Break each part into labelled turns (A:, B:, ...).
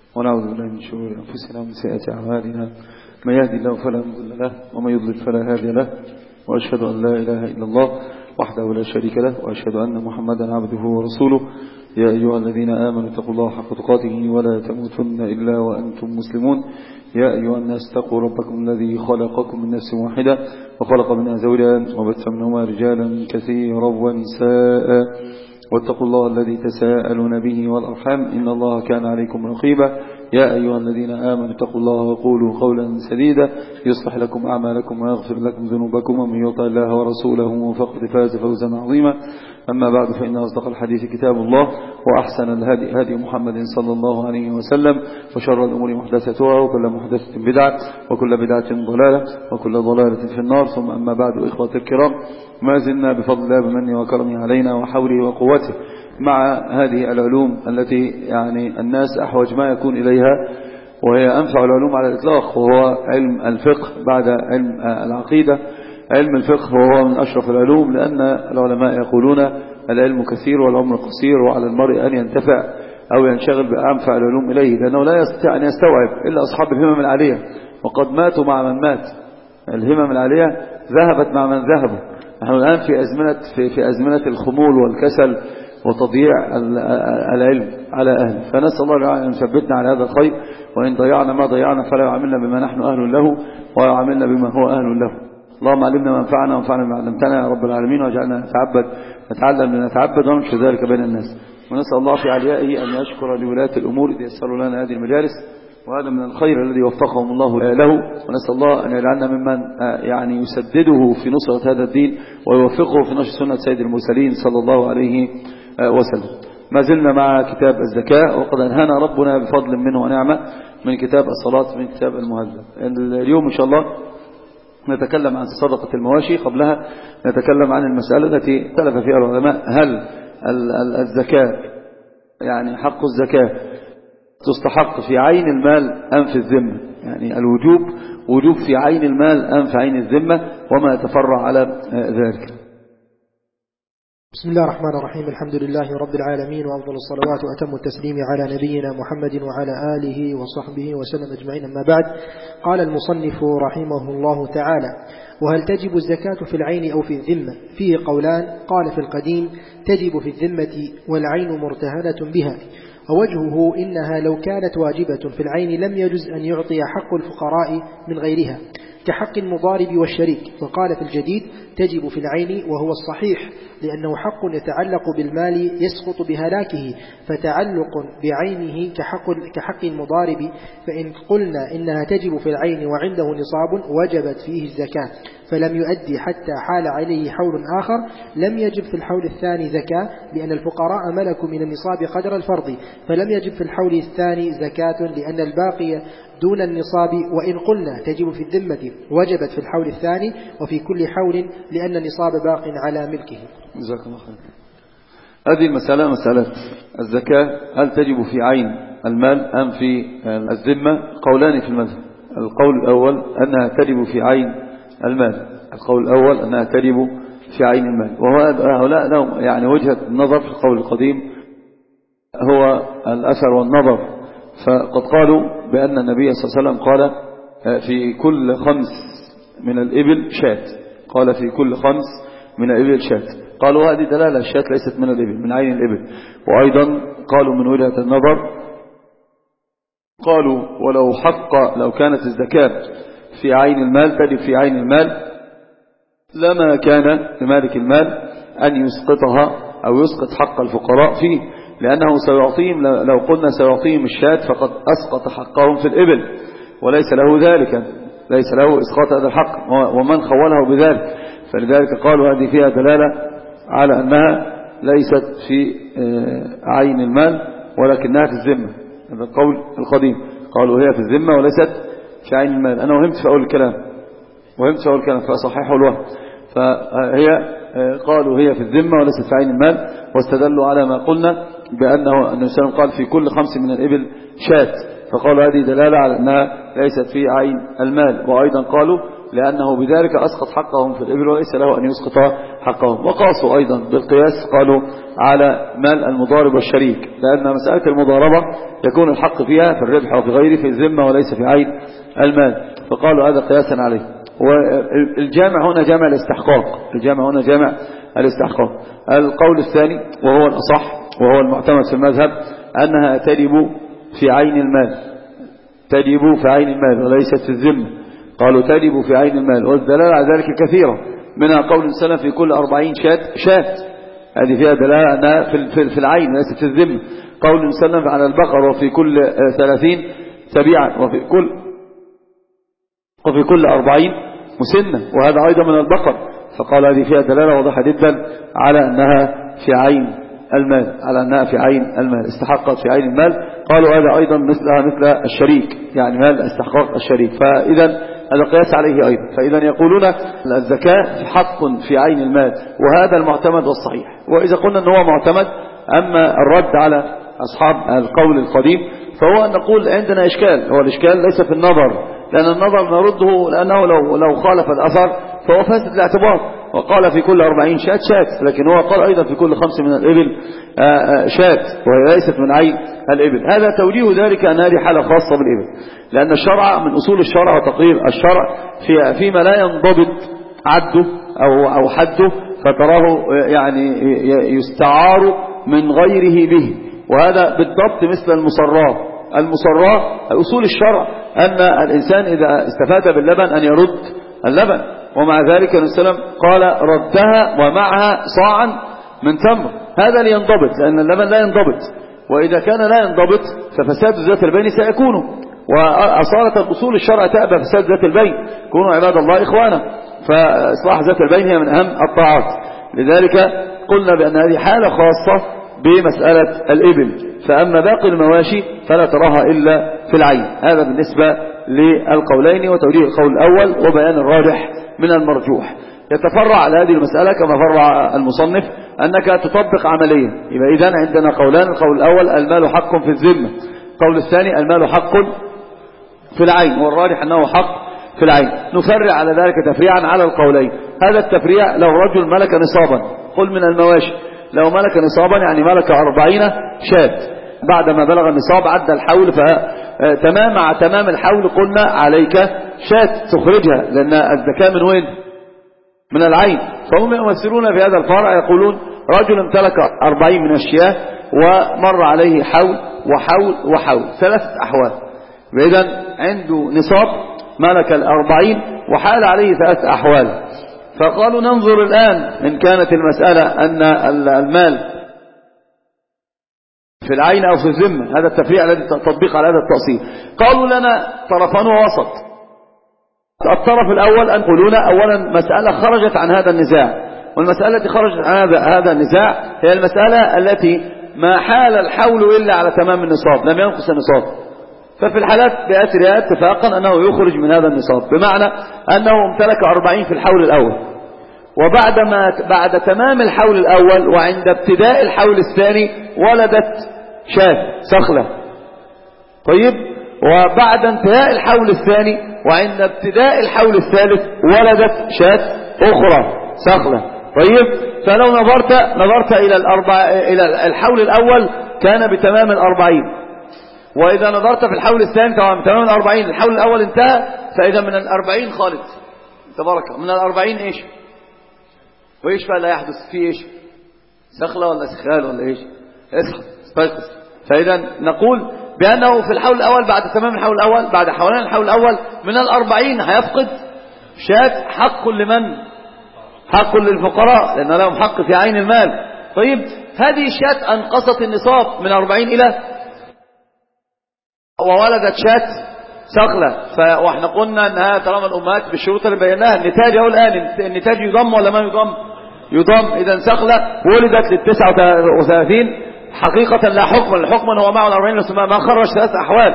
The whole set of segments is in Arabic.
A: ونعوذ بالله من شرور أنفسنا ومن سيئات أعمالنا، من يهدي الله فلا مضل له ومن يضلل فلا هادي له، وأشهد أن لا إله إلا الله وحده لا شريك له، وأشهد أن محمدا عبده ورسوله. يا أيها الذين آمنوا اتقوا الله حق تقاته ولا تموتن إلا وأنتم مسلمون. يا أيها الناس اتقوا ربكم الذي خلقكم من نفس واحدة وخلق منها زوجها وبث منهما رجالا كثيرا ونساء، واتقوا الله الذي تساءلون به والأرحام إن الله كان عليكم رقيبا. يا أيها الذين آمنوا اتقوا الله وقولوا قولا سديدا يصلح لكم أعمالكم ويغفر لكم ذنوبكم، ومن يطع الله ورسوله فقد فاز فوزا عظيما. أما بعد، فإن أصدق الحديث كتاب الله، وأحسن الهدي هدي محمد صلى الله عليه وسلم، وشر الأمور محدثتها، وكل محدثة بدعة، وكل بدعة ضلالة، وكل ضلالة في النار. ثم أما بعد، إخوة الكرام، ما زلنا بفضل الله بمنه وكرمه علينا وحوله وقوته مع هذه العلوم التي يعني الناس أحوج ما يكون إليها، وهي أنفع العلوم على الإطلاق، وهو علم الفقه بعد علم العقيدة. علم الفقه هو من أشرف العلوم، لأن العلماء يقولون العلم كثير والعمر قصير، وعلى المرء أن ينتفع أو ينشغل بأنفع العلوم إليه، لأنه لا يستطيع أن يستوعب إلا أصحاب الهمم العالية، وقد ماتوا مع من مات. الهمم العالية ذهبت مع من ذهبوا. نحن الآن في أزمنة الخمول والكسل وتضييع العلم على أهله، فنسأل الله أن يثبتنا على هذا الخير، وإن ضيعنا ما ضيعنا فلا يعاملنا بما نحن أهل له، ويعاملنا بما هو أهل له. اللهم علمنا ما ينفعنا وانفعنا بما علمتنا يا رب العالمين، واجعلنا نتعلم لنتعبد وننشر ذلك بين الناس. ونسأل الله في عليائه أن يشكر لولاة الأمور إذ يسروا لنا هذه المجالس، وهذا من الخير الذي وفقهم الله له. ونسأل الله أن يجعلنا ممن يعني يسدده في نصرة هذا الدين، ويوفقه في نشر سنة سيد المرسلين صلى الله عليه وسلم. ما زلنا مع كتاب الزكاة، وقد أنهانا ربنا بفضل منه ونعمة من كتاب الصلاة، من كتاب المهذب. اليوم إن شاء الله نتكلم عن صدقة المواشي. قبلها نتكلم عن المسألة التي اختلف فيها العلماء: هل الزكاة يعني حق الزكاة تستحق في عين المال أم في الذمة؟ يعني وجوب في عين المال أم في عين الذمة، وما يتفرع على ذلك.
B: بسم الله الرحمن الرحيم. الحمد لله رب العالمين، وأفضل الصلوات وأتم التسليم على نبينا محمد وعلى آله وصحبه وسلم أجمعين. أما بعد، قال المصنف رحمه الله تعالى: وهل تجب الزكاة في العين أو في الذمة؟ فيه قولان. قال: في القديم تجب في الذمة والعين مرتهنة بها، ووجهه إنها لو كانت واجبة في العين لم يجز أن يعطي حق الفقراء من غيرها كحق المضارب والشريك. وقال: في الجديد تجب في العين، وهو الصحيح، لأنه حق يتعلق بالمال يسقط بهلاكه، فتعلق بعينه كحق المضارب. فإن قلنا إنها تجب في العين وعنده نصاب وجبت فيه الزكاة، فلم يؤدي حتى حال عليه حول آخر، لم يجب في الحول الثاني زكاة، لأن الفقراء ملكوا من النصاب قدر الفرض، فلم يجب في الحول الثاني زكاة لأن الباقي دون النصاب. وإن قلنا تجب في الذمة وجبت في الحول الثاني وفي كل حول، لأن النصاب باق على ملكه.
A: جزاك الله خير. هذه المسألة مسألة الزكاة، هل تجب في عين المال أم في الذمة؟ قولان في المذهب. القول الأول أنها تجب في عين المال، القول الأول أنها تجب في عين المال، وهؤلاء لهم يعني وجهة النظر في القول القديم هو الأثر والنظر. فقد قالوا بأن النبي صلى الله عليه وسلم قال: في كل 5 من الإبل شاة. قال: في كل 5 من الإبل شاة. قالوا هذه دلالة، الشاة ليست من الإبل، من عين الإبل. وأيضا قالوا من وجهة النظر، قالوا لو كانت الزكاة في عين المال تجب في عين المال، لما كان لمالك المال أن يسقطها أو يسقط حق الفقراء فيه، لأنه سيعطيهم، لو قلنا سيعطيهم الشاة فقد أسقط حقهم في الإبل، وليس له ذلك، ليس له إسقاط هذا الحق، ومن خوله بذلك. فلذلك قالوا هذه فيها دلالة على أنها ليست في عين المال ولكنها في الذمة. هذا القول القديم، قالوا هي في الذمة وليست في عين المال. أنا وهمت في أول الكلام فأصححوا الوهم. فهي قالوا هي في الذمة وليست في عين المال، واستدلوا على ما قلنا بأنه النبي صلى الله عليه وسلم قال: في كل 5 من الإبل شاة، فقالوا هذه دلالة على أنها ليست في عين المال. وأيضا قالوا لأنه بذلك أسقط حقهم في الإبل وليس له أن يسقط حقهم. وقاسوا أيضا بالقياس، قالوا على مال المضارب والشريك، لأن مسألة المضاربة يكون الحق فيها في الربح وفي غيره في الذمة وليس في عين المال، فقالوا هذا قياسا عليه. والجامع هنا جامع الاستحقاق، الجامع هنا جامع الاستحقاق. القول الثاني وهو الأصح وهو المعتمد في المذهب أنها تجب في عين المال، تجب في عين المال وليست في الذمة. قالوا تجب في عين المال، والدلالة على ذلك كثيرة، منها قول السلام في كل 40 شاة، هذه فيها دلالة أنها في العين وليست في الذمة. قول السلام على البقر وفي كل 30 سبيعا وفي كل 40 مسنة، وهذا أيضا من البقر، فقال هذه فيها دلالة واضحة جدا على أنها في عين المال، على أنها في عين المال، استحقت في عين المال. قالوا هذا أيضا مثل الشريك، يعني مال استحقاق الشريك، فإذا هذا قياس عليه أيضا. فإذا يقولون الزكاة حق في عين المال، وهذا المعتمد والصحيح. وإذا قلنا أنه معتمد، أما الرد على أصحاب القول القديم فهو أن نقول عندنا إشكال، هو الإشكال ليس في النظر، لأن النظر نرده لأنه لو خالف الأثر فهو فاسد الاعتبار، وقال في كل 40 شاة، لكن هو قال أيضا في كل 5 من الإبل شاة، وهي ليست من عين الإبل. هذا توجيه ذلك أن هذه حالة خاصة بالإبل، لأن الشرع من أصول الشرع وتقرير الشرع فيما لا ينضبط عده أو حده، فتراه يعني يستعار من غيره به، وهذا بالضبط مثل المصراة. أصول الشرع أن الإنسان إذا استفاد باللبن أن يرد اللبن، ومع ذلك النبي صلى الله عليه وسلم قال ردها ومعها صاعا من تمر، هذا لينضبط، لأن اللبن لا ينضبط، وإذا كان لا ينضبط ففساد ذات البين سيكون، وأصالة أصول الشرع تأبى فساد ذات البين، كونوا عباد الله إخوانا، فإصلاح ذات البين هي من أهم الطاعات. لذلك قلنا بأن هذه حالة خاصة بمسألة الإبل، فأما باقي المواشي فلا تراها إلا في العين. هذا بالنسبة للقولين وتوجيه القول الأول وبيان الراجح من المرجوح. يتفرع على هذه المسألة كما فرع المصنف أنك تطبق عمليا. يبقى إذن عندنا قولان، القول الأول المال حق في الذمة، القول الثاني المال حق في العين، والراجح أنه حق في العين. نفرع على ذلك تفريعا على القولين. هذا التفريع لو رجل ملك نصابا، قل من المواشي، لو ملك نصابا يعني ملك 40 شاة، بعدما بلغ النصاب عدى الحول، مع تمام الحول قلنا عليك شاة تخرجها، لأن الزكاة من وين؟ من العين. فهم يمثلون في هذا الفرع يقولون رجل امتلك 40 من الشياه ومر عليه حول وحول 3 أحوال، إذن عنده نصاب ملك 40 وحال عليه 3 أحوال. فقالوا ننظر الآن إن كانت المسألة أن المال في العين أو في الذمة، هذا التفريع الذي تطبيق على هذا التأصيل. قالوا لنا طرفان ووسط. الطرف الأول أن يقولون أولا مسألة خرجت عن هذا النزاع، والمسألة التي خرجت عن هذا النزاع هي المسألة التي ما حال الحول إلا على تمام النصاب، لم ينقص النصاب، ففي الحالات بأسرها اتفاقا أنه يخرج من هذا النصاب، بمعنى أنه امتلك 40 في الحول الأول، بعد تمام الحول الأول وعند ابتداء الحول الثاني ولدت شاة صخلة، طيب، وبعد انتهاء الحول الثاني وعند ابتداء الحول الثالث ولدت شاة أخرى صخلة، طيب. فلو نظرت إلى الحول الأول كان بتمام 40، وإذا نظرت في الحول الثاني طبعا بتمام 40، الحول الأول انتهى، فإذا من 40 خالد تبارك من 40 إيش؟ وإيش فلا يحدث فيه إيش؟ سخلة ولا سخال ولا إيش؟ اصحى استيقظ. فإذا نقول بأنه في الحول الأول بعد تمام الحول الأول، بعد حولان الحول الأول من 40 هيفقد شاة. حق لمن؟ حق للفقراء، لأن لهم حق في عين المال. طيب، هذه الشاة أنقصت النصاب من 40 إلى وولدت شاة صخلة، واحنا قلنا أنها طالما الأمهات بالشروط اللي بيناها النتاج أو الآن النتاج يضم ولا ما يضم؟ يضم. إذا صخلة ولدت لل39 حقيقة لا حكم، الحكم هو معه 40 ما خرج 3 أحوال،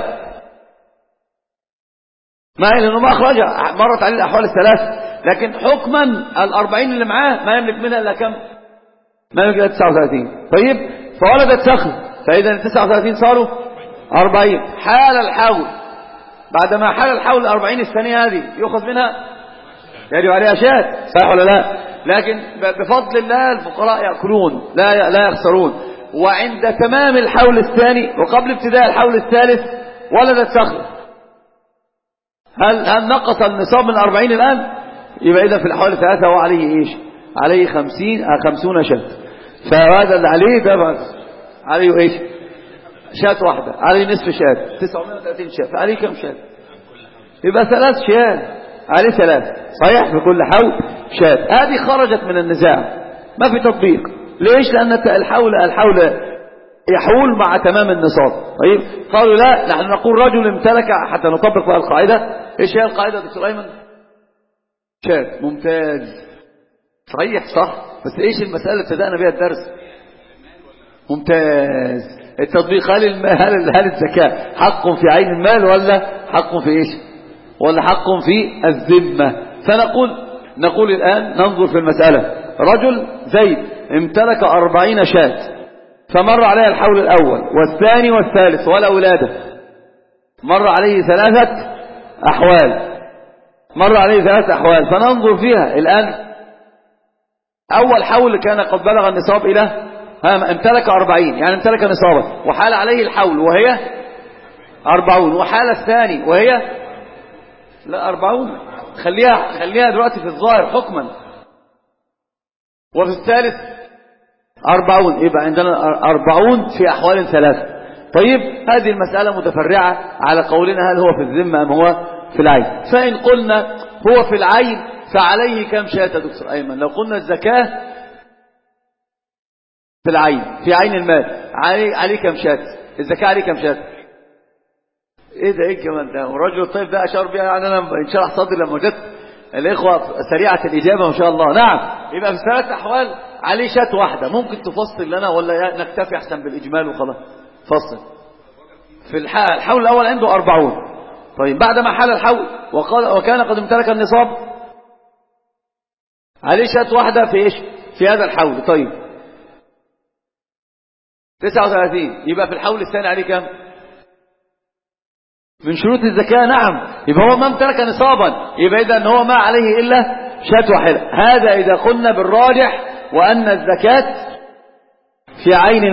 A: ما لأنه ما أخرج، مرت عليه الأحوال ال3، لكن حكما 40 اللي معاه ما يملك منها إلا كم؟ ما يملك إلا 39. طيب، فولدت صخلة، فإذا 39 صاروا 40. حال الحول، بعدما حال الحول 40 الثانية هذه يأخذ منها يجب عليها شاة، صحيح ولا لا؟ لكن بفضل الله الفقراء يأكلون لا يخسرون. وعند تمام الحول الثاني وقبل ابتداء الحول الثالث ولدت صخرة، هل نقص النصاب من 40 الآن؟ يبقى إذا في الحول الثلاثة هو عليه إيش؟ عليه 50 شاة. فهذا اللي عليه ده عليه إيش؟ شاة واحدة، عليه نصف شاة، 930 شاة، فعليه كم شاة؟ يبقى 3 شاة، عليه 3، صحيح؟ في كل حول شاة. هذه خرجت من النزاع، ما في تطبيق. ليش؟ لأن الحول يحول مع تمام النصاب. طيب قالوا لا، نحن نقول رجل امتلك، حتى نطبق بقى القاعدة. ايش هي القاعدة دكتور أيمن؟ شاة. ممتاز، صحيح، صح. بس ايش المسألة اللي ابتدأنا بها الدرس؟ ممتاز. التطبيق، هل الزكاة حق في عين المال ولا حق في ايش؟ ولا حق في الذمة؟ فنقول الآن ننظر في المسألة. رجل زيد امتلك 40 شاة، فمر عليه الحول الأول والثاني والثالث ولا ولادة، مر عليه 3 أحوال، فننظر فيها الآن. أول حول كان قد بلغ النصاب إلى امتلك 40، يعني امتلك نصابا، وحال عليه الحول وهي 40، وحال الثاني وهي لا 40، خليها دلوقتي في الظاهر حكما، وفي الثالث 40، يبقى عندنا 40 في أحوال 3. طيب هذه المسألة متفرعة على قولنا هل هو في الذمة أم هو في العين. فإن قلنا هو في العين فعليه كم شاة يا دكتور أيمن؟ لو قلنا الزكاة في العين، في عين المال، عليه كم شاة؟ الزكاة عليه كم شاة؟ ايه ده، ايه كمان ده؟ والرجل الطيب ده اشار بيها، يعني انا انشرح صدري لما وجدت الاخوه سريعه الاجابه ما شاء الله. نعم، يبقى في 3 أحوال عليه شاة واحدة. ممكن تفصل لنا ولا نكتفي احسن بالاجمال وخلاص؟ فصل. في الحول الاول عنده 40. طيب بعد ما حال الحول وكان قد امتلك النصاب، عليه شاة واحدة في ايش؟ في هذا الحول. طيب 39، يبقى في الحول الثاني عليه كم؟ من شروط الزكاة. نعم، يبقى هو ما امتلك نصابا، يبقى إذا هو ما عليه إلا شاة واحدة. هذا إذا قلنا بالراجح وأن الزكاة في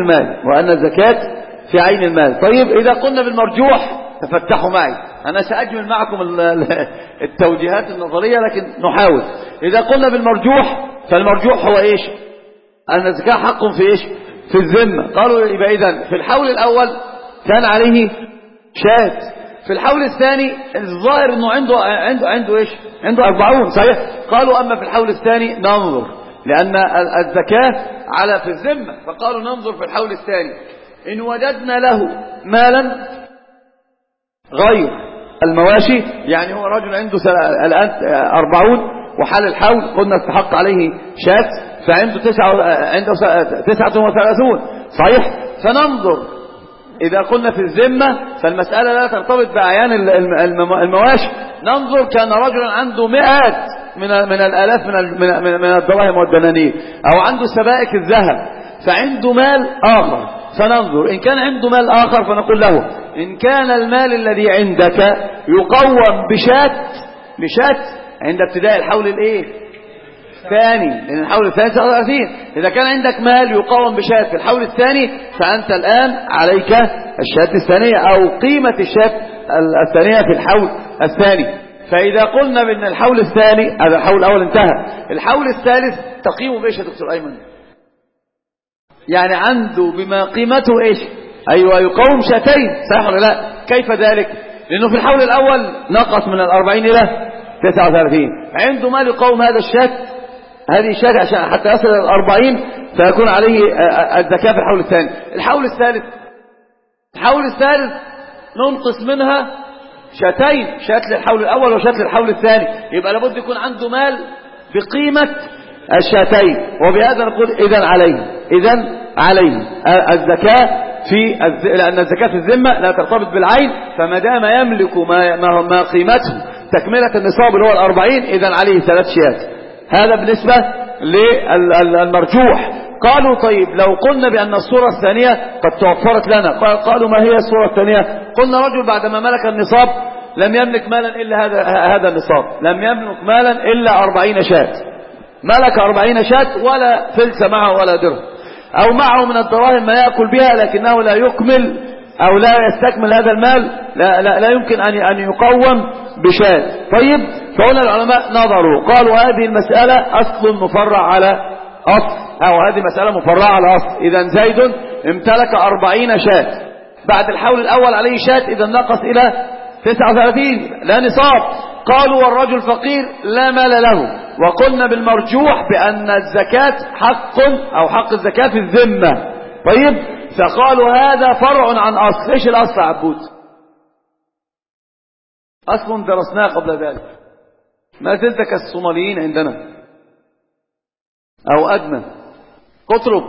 A: عين المال. طيب إذا قلنا بالمرجوح، تفتحوا معي، أنا سأجمل معكم التوجيهات النظرية لكن نحاول. إذا قلنا بالمرجوح، فالمرجوح هو إيش؟ أن الزكاة حق في إيش؟ في الذمة. قالوا يبقى إذن في الحول الأول كان عليه شاة، في الحول الثاني الظاهر انه عنده ايش؟ عنده 40، صحيح. قالوا اما في الحول الثاني ننظر، لان الزكاة على في الذمة، فقالوا ننظر في الحول الثاني ان وجدنا له مالا غير المواشي، يعني هو رجل عنده الان 40 وحال الحول قلنا استحق عليه شاة، فعنده 39، صحيح. فننظر، إذا قلنا في الذمة فالمسألة لا ترتبط بأعيان المواشي. ننظر كان رجلا عنده مئات من الآلاف من الدراهم والدنانير، أو عنده سبائك الذهب، فعنده مال آخر. فننظر إن كان عنده مال آخر فنقول له إن كان المال الذي عندك يقوم بشاة عند ابتداء الحول الثاني، لأن الحول الثاني 39، إذا كان عندك مال يقوم بشاة في الحول الثاني فأنت الآن عليك الشاة الثانية أو قيمة الشاة الثانية في الحول الثاني. فإذا قلنا بأن الحول الثاني، هذا الحول الأول انتهى، الحول الثالث تقييمه بإيش يا دكتور أيمن؟ يعني عنده بما قيمته إيش؟ أيوة، يقوم شاتين، صحيح ولا لا؟ كيف ذلك؟ لأنه في الحول الأول نقص من 40 إلى 39، عنده مال يقوم هذا الشاة، هذه الشاة عشان حتى يصل إلى 40 فيكون عليه الزكاة في الحول الثاني. الحول الثالث ننقص منها شاتين، شاة للحول الأول وشاة للحول الثاني، يبقى لابد يكون عنده مال بقيمة الشاتين، وبهذا نقول إذن عليه الزكاة لأن الزكاة في الذمة لا ترتبط بالعين، فما دام يملك ما قيمته تكملة النصاب اللي هو 40 إذن عليه 3 شيات. هذا بالنسبة للمرجوح. قالوا طيب لو قلنا بأن الصورة الثانية قد توفرت لنا، قالوا ما هي الصورة الثانية؟ قلنا رجل بعدما ملك النصاب لم يملك مالا إلا هذا النصاب، لم يملك مالا إلا 40 شاة، ملك 40 شاة ولا فلس معه ولا درهم، أو معه من الدراهم ما يأكل بها لكنه لا يكمل أو لا يستكمل هذا المال، لا يمكن أن يقوم بشاة. طيب، فهنا العلماء نظروا قالوا هذه المسألة أصل مفرع على أصل، أو هذه مسألة مفرعة على أصل. إذا زيد امتلك 40 شاة، بعد الحول الأول عليه شاة، إذا نقص إلى 39 لا نصاب. قالوا والرجل فقير لا مال له، وقلنا بالمرجوح بأن الزكاة حق، أو حق الزكاة في الذمة. طيب، فقالوا هذا فرع عن أصل. إيش الأصل يا عبود؟ أصل درسناه قبل ذلك، ما زلت كالصوماليين عندنا أو أدنى. اطلب.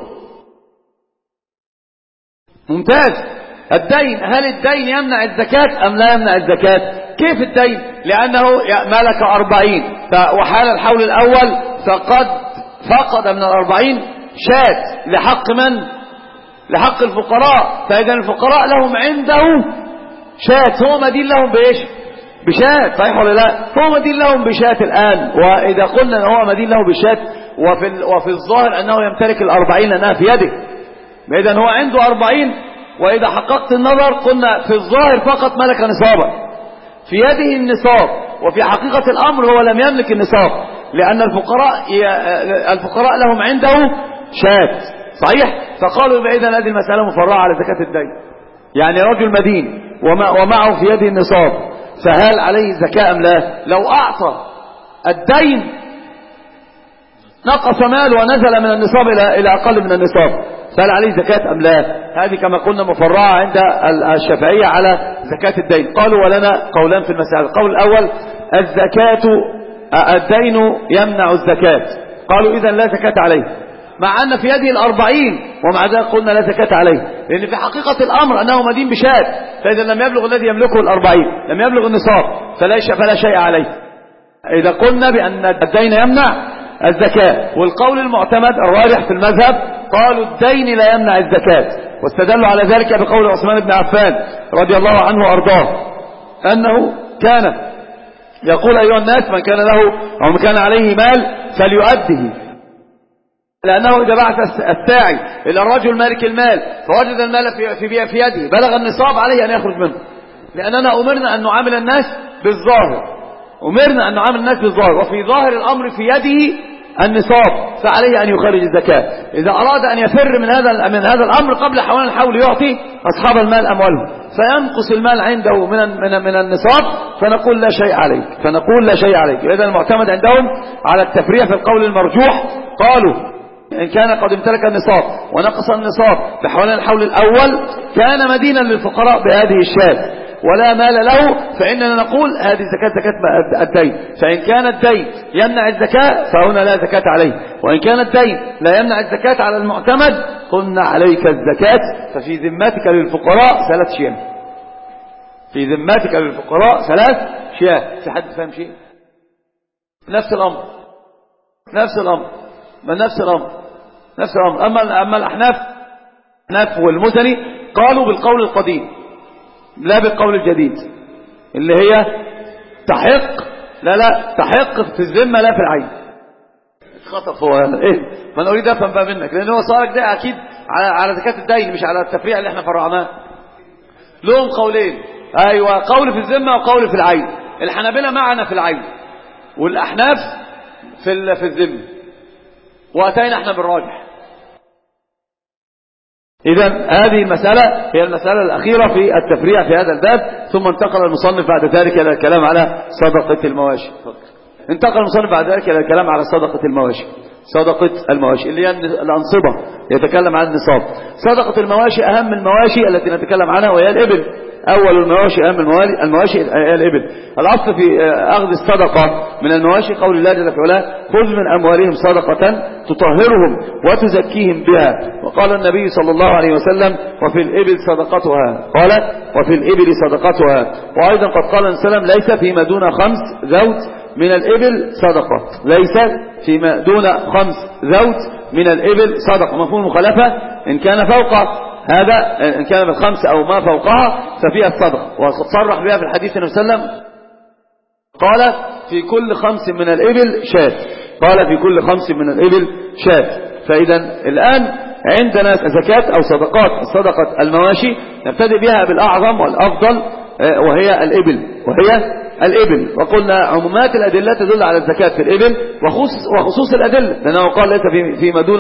A: ممتاز. الدين، هل الدين يمنع الزكاة أم لا يمنع الزكاة؟ كيف الدين؟ لأنه ملك 40 وحال الحول الأول فقد فقد من 40 شاة لحق من؟ لحق الفقراء. فإذا الفقراء لهم عنده شاة، هو مدين لهم بإيش؟ بشاة. صحيح ولا لا؟ هو مدين لهم بشاة الآن. وإذا قلنا أنه هو مدين له بشاة وفي الظاهر أنه يمتلك 40 لأنها في يده، إذا هو عنده 40. وإذا حققت النظر قلنا في الظاهر فقط ملك نصابا، في يده النصاب، وفي حقيقة الأمر هو لم يملك النصاب، لأن الفقراء لهم عنده شاة. صحيح. فقالوا إذا هذه المسألة مفرعة على زكاة الدين، يعني رجل مدين ومعه في يده النصاب، فهل عليه زكاة أم لا؟ لو أعطى الدين نقص ماله ونزل من النصاب إلى أقل من النصاب، فهل عليه زكاة أم لا؟ هذه كما قلنا مفرعة عند الشافعية على زكاة الدين. قالوا ولنا قولان في المسألة. القول الأول الدين يمنع الزكاة، قالوا إذن لا زكاة عليه، مع أن في يده 40 ومع ذلك قلنا لا زكاة عليه، لأن في حقيقة الأمر أنه مدين بشاة، فإذا لم يبلغ الذي يملكه 40 لم يبلغ النصاب فلا شيء عليه. إذا قلنا بأن الدين يمنع الزكاة. والقول المعتمد الراجح في المذهب قالوا الدين لا يمنع الزكاة، واستدلوا على ذلك بقول عثمان بن عفان رضي الله عنه وأرضاه أنه كان يقول أيها الناس من كان له أو من كان عليه مال فليؤده، لأنه إذا بعث الساعي إلى الرجل مالك المال فوجد المال في يده بلغ النصاب عليه أن يخرج منه، لأننا أمرنا أن نعامل الناس بالظاهر، وفي ظاهر الأمر في يده النصاب فعليه أن يخرج الزكاة. إذا أراد أن يفر من هذا الأمر قبل حوالي الحول يعطي أصحاب المال أموالهم، فينقص المال عنده من النصاب فنقول لا شيء عليك. إذا المعتمد عندهم على التفريع في القول المرجوح، قالوا إن كان قد امتلك النصاب ونقص النصاب بحوالي الحول الأول كان مدينا للفقراء بهذه الشاة ولا مال له، فإننا نقول هذه زكاة الدين. فإن كان الدين يمنع الزكاة فهنا لا زكاة عليه، وإن كان الدين لا يمنع الزكاة على المعتمد قلنا عليك الزكاة. ففي ذمتك للفقراء 3 شياه، في ذمتك للفقراء 3 شياه. في حد فهم شيء؟ نفس الأمر. أما الأحناف والمزني قالوا بالقول القديم لا بالقول الجديد، اللي هي تحق في الذمة لا في العين. خطف هو ايه؟ ما انا اريد افهم بقى منك، لان هو صارك ده اكيد على زكاة الدين مش على التفريع اللي احنا فرعناه. لهم قولين، ايوه، قول في الذمة وقول في العين. الحنابلة معنا في العين والاحناف في الذمة، واتينا احنا بالراجح. إذا هذه المسألة هي المسألة الأخيرة في التفريع في هذا الباب. ثم انتقل المصنف بعد ذلك إلى الكلام على صدقة المواشي. صدقة المواشي اللي هي الأنصبة، يتكلم عن النصاب. صدقة المواشي أهم المواشي التي نتكلم عنها وهي الإبل. أول المواشي أهم المواشي هي الإبل. الأصل في أخذ الصدقة من المواشي قول الله جل وعلا خذ من أموالهم صدقة تطهرهم وتزكيهم بها. وقال النبي صلى الله عليه وسلم وفي الإبل صدقتها. وأيضا قد قال النبي صلى الله عليه وسلم ليس فيما دون 5 ذود من الإبل صدقة. مفهوم المخالفة إن كان فوق هذا إن كان بالخمس أو ما فوقها ففيها الصدقة. وقد صرح بها في الحديث النبي صلى الله عليه وسلم قال في كل 5 من الإبل شاة، قال في كل 5 من الإبل شاة. فإذا الآن عندنا زكاة أو صدقات، صدقة المواشي نبتدئ بها بالأعظم والأفضل وهي الإبل. وقلنا عمومات الأدلة تدل على الزكاة في الإبل وخصوص الأدلة، لأنه قال ليس فيما دون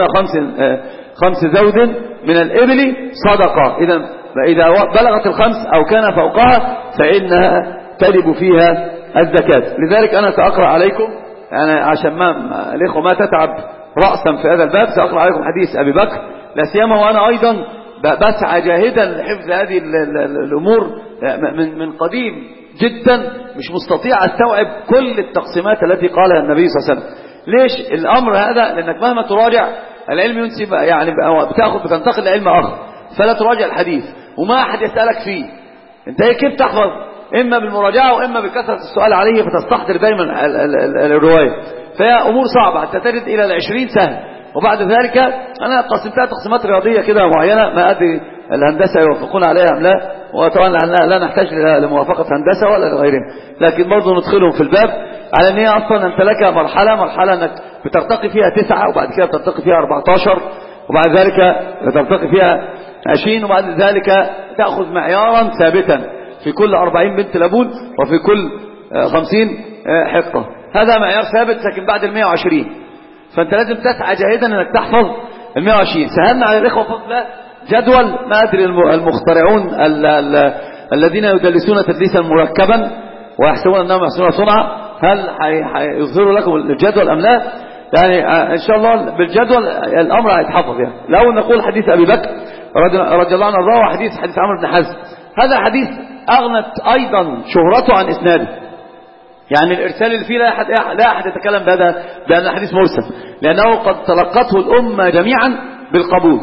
A: 5 زود من الإبل صدقة. إذا بلغت 5 أو كان فوقها فإنها تجب فيها الزكاة. لذلك أنا سأقرأ عليكم يعني عشان الإخوة ما تتعب رأسا في هذا الباب، سأقرأ عليكم حديث أبي بكر، لا سيما وأنا أيضا بسعى جاهدا لحفظ هذه الأمور من قديم جدا، مش مستطيع أستوعب كل التقسيمات التي قالها النبي صلى الله عليه وسلم. ليش الأمر هذا؟ لأنك مهما تراجع العلم ينسب يعني بتنتقل لعلم آخر، فلا تراجع الحديث وما أحد يسألك فيه. أنت كيف تحفظ؟ إما بالمراجعة وإما بكثرة السؤال عليه فتستحضر دائما الرواية. فهي أمور صعبة حتى ترد إلى 20 سهل. وبعد ذلك أنا قسمتها تقسيمات رياضية كده معينة، ما أدري الهندسة يوافقون عليها أم لا، وطبعا لا نحتاج لموافقة هندسة ولا لغيرهم، لكن برضو ندخلهم في الباب على أن هي أصلا أنت لك مرحلة أنك بترتقي فيها 9 وبعد كده بترتقي فيها 14 وبعد ذلك بترتقي فيها 20 وبعد ذلك تأخذ معيارا ثابتا في كل 40 بنت لبون وفي كل 50 حقة. هذا معيار ثابت، لكن بعد 120 فأنت لازم تسعى جاهدا أنك تحفظ 120. سهلنا على الإخوة فضل جدول، ما أدري المخترعون الذين يدلسون تدليسا مركبا ويحسبون أنهم يحسنون صنعا، هل هيظهروا لكم الجدول أم لا؟ يعني إن شاء الله بالجدول الأمر هيتحفظ. يعني لو نقول حديث أبي بكر رضي الله عنه وحديث عمرو بن حزم، هذا حديث أغنت أيضا شهرته عن إسناده، يعني الإرسال اللي فيه لا أحد يتكلم بهذا بأن الحديث مرسل، لأنه قد تلقته الأمة جميعا بالقبول،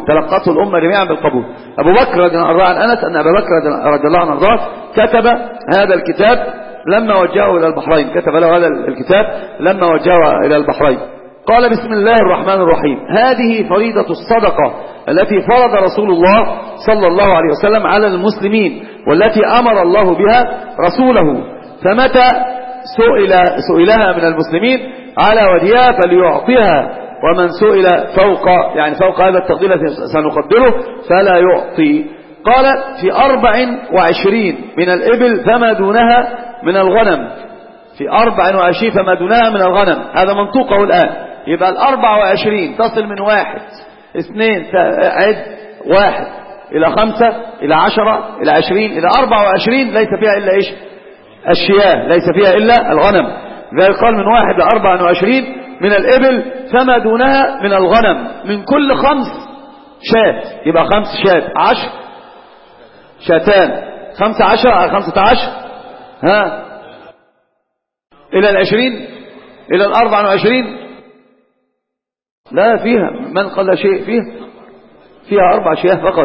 A: أبو بكر رضي الله عنه عن أنس أن أبا بكر رضي الله عنه كتب هذا الكتاب لما وجهه إلى البحرين، كتب له هذا الكتاب لما وجهه إلى البحرين. قال بسم الله الرحمن الرحيم: هذه فريضة الصدقة التي فرض رسول الله صلى الله عليه وسلم على المسلمين، والتي أمر الله بها رسوله، فمتى سئلها من المسلمين على وجهها فليعطيها، ومن سئل فوق هذا التقدير سنقدره فلا يعطي. قال في 24 من الإبل فما دونها من الغنم، في 24 فما دونها من الغنم، هذا منطوقه الآن. يبقى 24 تصل من 1 2 1 إلى 5 إلى 10 إلى 20 إلى 24 ليس فيها إلا إيش؟ الشياه، ليس فيها إلا الغنم. ذلك قال من 1 إلى 24 من الإبل فما دونها من الغنم، من كل 5 شاة، يبقى 5 شاة 10 شاتان، 15 على 15 إلى 20 إلى 24 لا فيها من قل شيء، فيها 4 شياه فقط.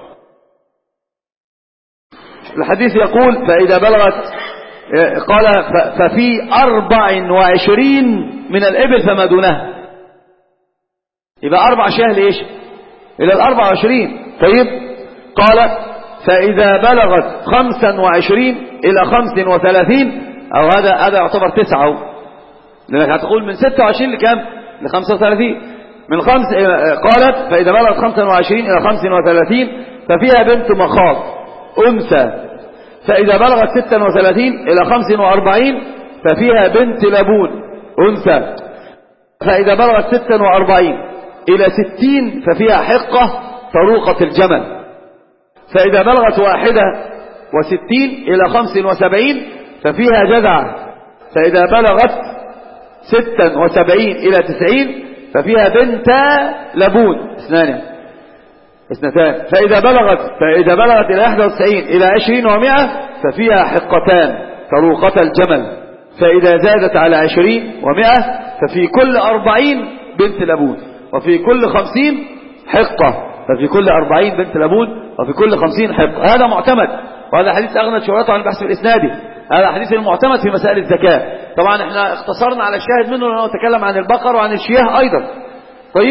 A: الحديث يقول فإذا بلغت، قال ففي 24 من الإبل فما دونها، يبقى 4 شياه ليش؟ إلى 24. طيب قال فإذا بلغت 25 إلى 35، أو هذا يعتبر 9، لأنك هتقول من 26 لكام؟ ل 35. من 5 قالت فإذا بلغت 25 إلى 35 ففيها بنت مخاض أنثى، فإذا بلغت 36 إلى 45 ففيها بنت لبون أنثى، فإذا بلغت 46 إلى 60 ففيها حقة طروقة الجمل، فإذا بلغت 61 إلى 75 ففيها جذعة، فإذا بلغت 76 إلى 90 ففيها بنت لبون اثنتان، فإذا بلغت إلى 91 إلى 20 و100 ففيها حقتان طروقة الجمل، فإذا زادت على 20 و100 ففي كل 40 بنت لبون، وفي كل 50 حقة، ففي كل 40 بنت لبون وفي كل 50 حقة. هذا معتمد، وهذا حديث أغنت شهرته عن البحث الإسنادي، هذا حديث المعتمد في مسائل الزكاة. طبعا احنا اختصرنا على الشاهد منه لأنه تكلم عن البقر وعن الشياه أيضا. طيب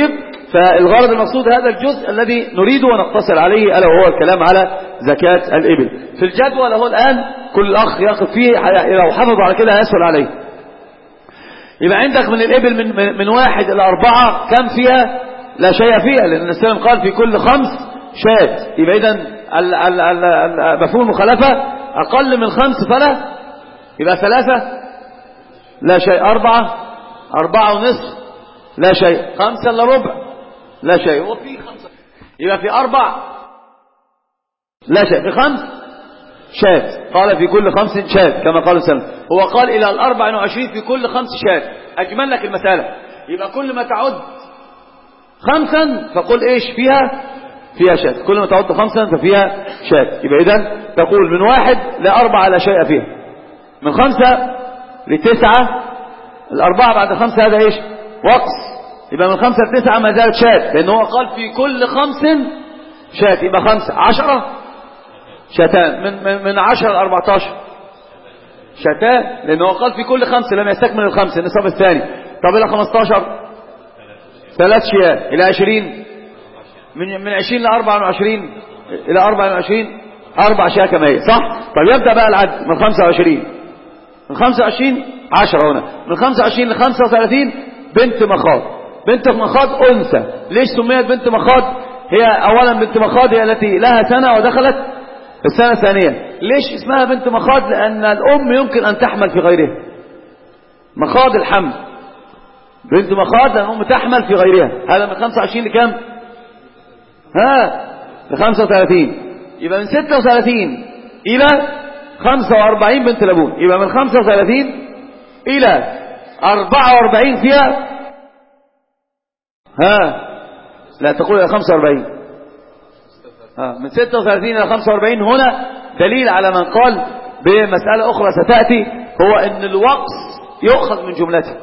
A: فالغرض المقصود هذا الجزء الذي نريد ونقتصر عليه، ألا وهو الكلام على زكاة الإبل. في الجدول هو الآن كل أخ يأخذ فيه، لو حفظوا على كده هيسهل عليه. يبقى عندك من الإبل من 1 إلى 4 كم فيها؟ لا شيء فيها، لأن السلام قال في كل 5 شاة. يبقى إذن مفهوم المخالفة أقل من 5 فلا، يبقى 3 لا شيء، 4 4.5 لا شيء، 5 إلا ربع لا شيء، وفي 5 يبقى في 4 لا شيء، في 5 شاة. قال في كل 5 شاة كما قال السلام، هو قال إلى 24 في كل 5 شاة. أجمل لك المسألة، يبقى كل ما تعد 5 فقل إيش فيها شاة، كل ما تعد 5 ففيها شاة. يبقى إذن تقول من 1 ل4 لا شيء فيها، من 5 ل9 الأربعة بعد 5 هذا إيش؟ وقص. يبقى من 5 ل9 ما زالت شاة، لأنه هو قال في كل 5 شاة، يبقى 5 10 شاتان، من 10 ل 14 شاتان، لأنه هو قال في كل 5 لم يستكمل ال5 النصاب الثاني. طب إلى 15 3 شياه، إلى 20 من 20 ل 24 إلى 24 4 شياه كما هي، صح؟ طب يبدأ بقى العد من 25، من 25 10 هنا، من 25 ل 35 بنت مخاض. بنت مخاض أنثى. ليش سميت بنت مخاض؟ هي أولا بنت مخاض هي التي لها سنة ودخلت السنة الثانية. ليش اسمها بنت مخاض؟ لأن الأم يمكن أن تحمل في غيرها، مخاض الحمل. بنت مخاض لأن الأم تحمل في غيرها. هذا من 25 لكم؟ ل 35. يبقى من 36 إلى 45 بنت لبون. يبقى من 35 إلى 44 فيها لا تقول إلى 45. من 36 إلى 45 هنا دليل على من قال بمسألة أخرى ستأتي، هو أن الوقص يؤخذ من جملته.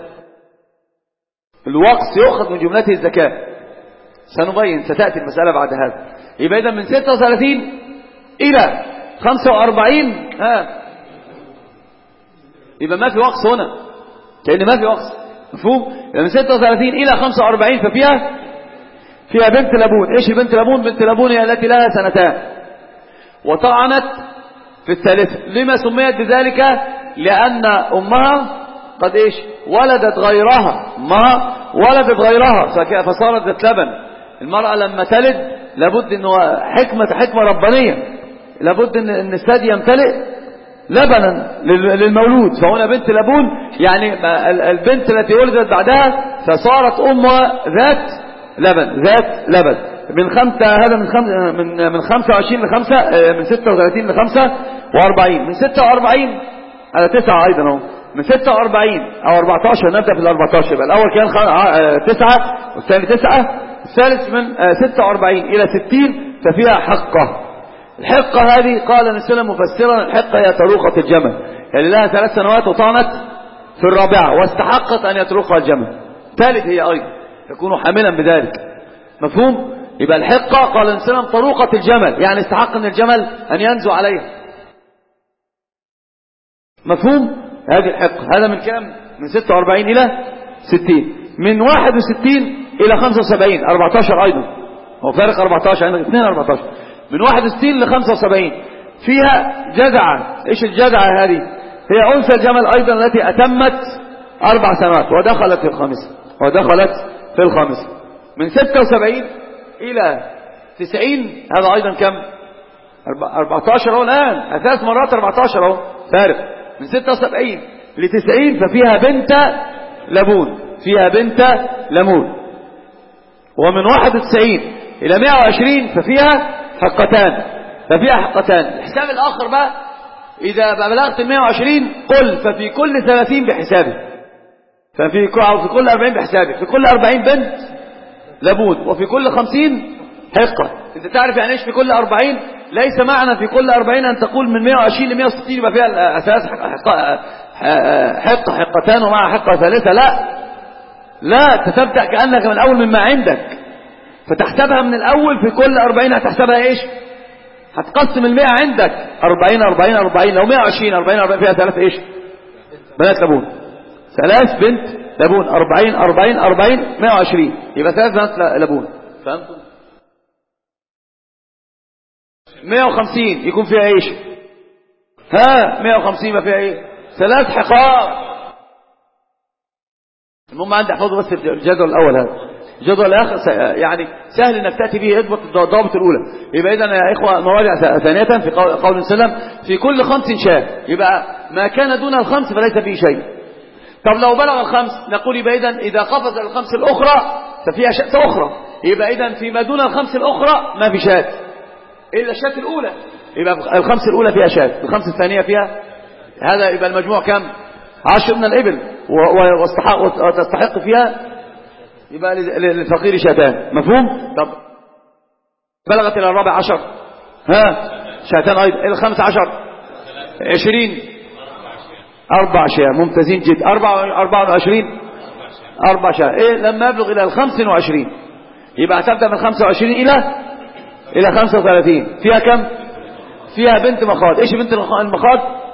A: الوقص يؤخذ من جملته الزكاة. سنبين، ستأتي المسألة بعد هذا. يبقى إذا من 36 إلى 45 يبقى ما في وقص هنا، كأن ما في وقص. مفهوم؟ يبقى من 36 إلى 45 فيها بنت لبون. إيش البنت لبون؟ بنت لبون هي التي لها 2 سنتان وطعنت في الثالثة. لما سميت بذلك؟ لأن أمها قد إيش؟ ولدت غيرها. أمها ولدت غيرها فصارت ذات لبن. المرأة لما تلد لابد أنه حكمة ربانية، لابد أن الثدي يمتلئ لبنا للمولود. فهنا بنت لبون يعني البنت التي ولدت بعدها فصارت أمها ذات لبن. من 5 هذا من 25 ل 5 من 36 ل 45. من 46 على 9 أيضا اهو. من 46 أو 14 نبدأ في ال14. يبقى الأول كان 9 والثاني 9. الثالث من 46 إلى 60 ففيها حقة. الحقة هذه قال النبي مفسرا الحقة هي طروقة الجمل، يعني لها 3 سنوات وطعنت في الرابعة واستحقت أن يطرقها الجمل. ثالث هي أيضا يكون حاملا بذلك. مفهوم؟ يبقى الحقة قال النبي طروقة الجمل، يعني استحق أن الجمل أن ينزو عليها. مفهوم؟ هذه الحقة. هذا من كم؟ من 46 إلى 60. من 61 إلى 75 14 أيضا، هو فارق 14 عندك 2 14. من 61 ل 75 فيها جذعة. إيش الجذعة هذه؟ هي أنثى الجمل أيضا التي أتمت 4 سنوات ودخلت في الخامسة. من 76 إلى 90 هذا أيضا كم؟ 14 هو الآن 3 مرات 14 هو فارق. من 76 ل 90 ففيها بنت لبون. ومن 91 إلى 120 ففيها حقتان. الحساب الآخر بقى إذا بلغت 120 قل ففي كل 30 بحسابه، ففي كل 40 بحسابه، في كل 40 بنت لبون، وفي كل 50 حقة. انت تعرف يعني ايش في كل 40؟ ليس معنى في كل 40 ان تقول من 120 ل 160 يبقى فيها اساس حقتان ومع حقة ثالثة. لا تبدأ كأنك من اول مما عندك، فتحسبها من الاول. في كل 40 هتحسبها ايش؟ هتقسم 100 عندك 40 40 40. لو 120 40 40 فيها 3 ايش؟ بنات لبون. 3 بنت لبون 40 40 40 120 يبقى 3 بنات لبون. فهمتم؟ 150 يكون فيها ايش؟ 150 يبقى فيها ايه؟ 3 حقار. المهم عندي احفظه بس الجدول الاول. هذا الجدول الاخر يعني سهل انك تاتي به اضبط الضوابط الاولى. يبقى اذا يا اخوه مراجعه ثانيه في قول سلم في كل 5 شاة، يبقى ما كان دون الخمس فليس فيه شيء. طب لو بلغ الخمس نقول يبقى اذا قفز الخمس الاخرى ففيها شاة اخرى، يبقى اذا فيما دون الخمس الاخرى ما في شاة الا الشاة الاولى، يبقى الخمس الاولى فيها شاة، الخمس الثانيه فيها. هذا يبقى المجموع كم؟ 10 من الابل، وتستحق فيها يبقى للفقير شاتان. مفهوم؟ طب بلغت الى 14 شاتان ايضا، الى 15 20 4 شاة. ممتازين جدا. 24 4 شاة. ايه لما يبلغ الى 25 يبقى تبدا من 25 الى 35 فيها كم؟ فيها بنت مخاض. ايش بنت المخاض؟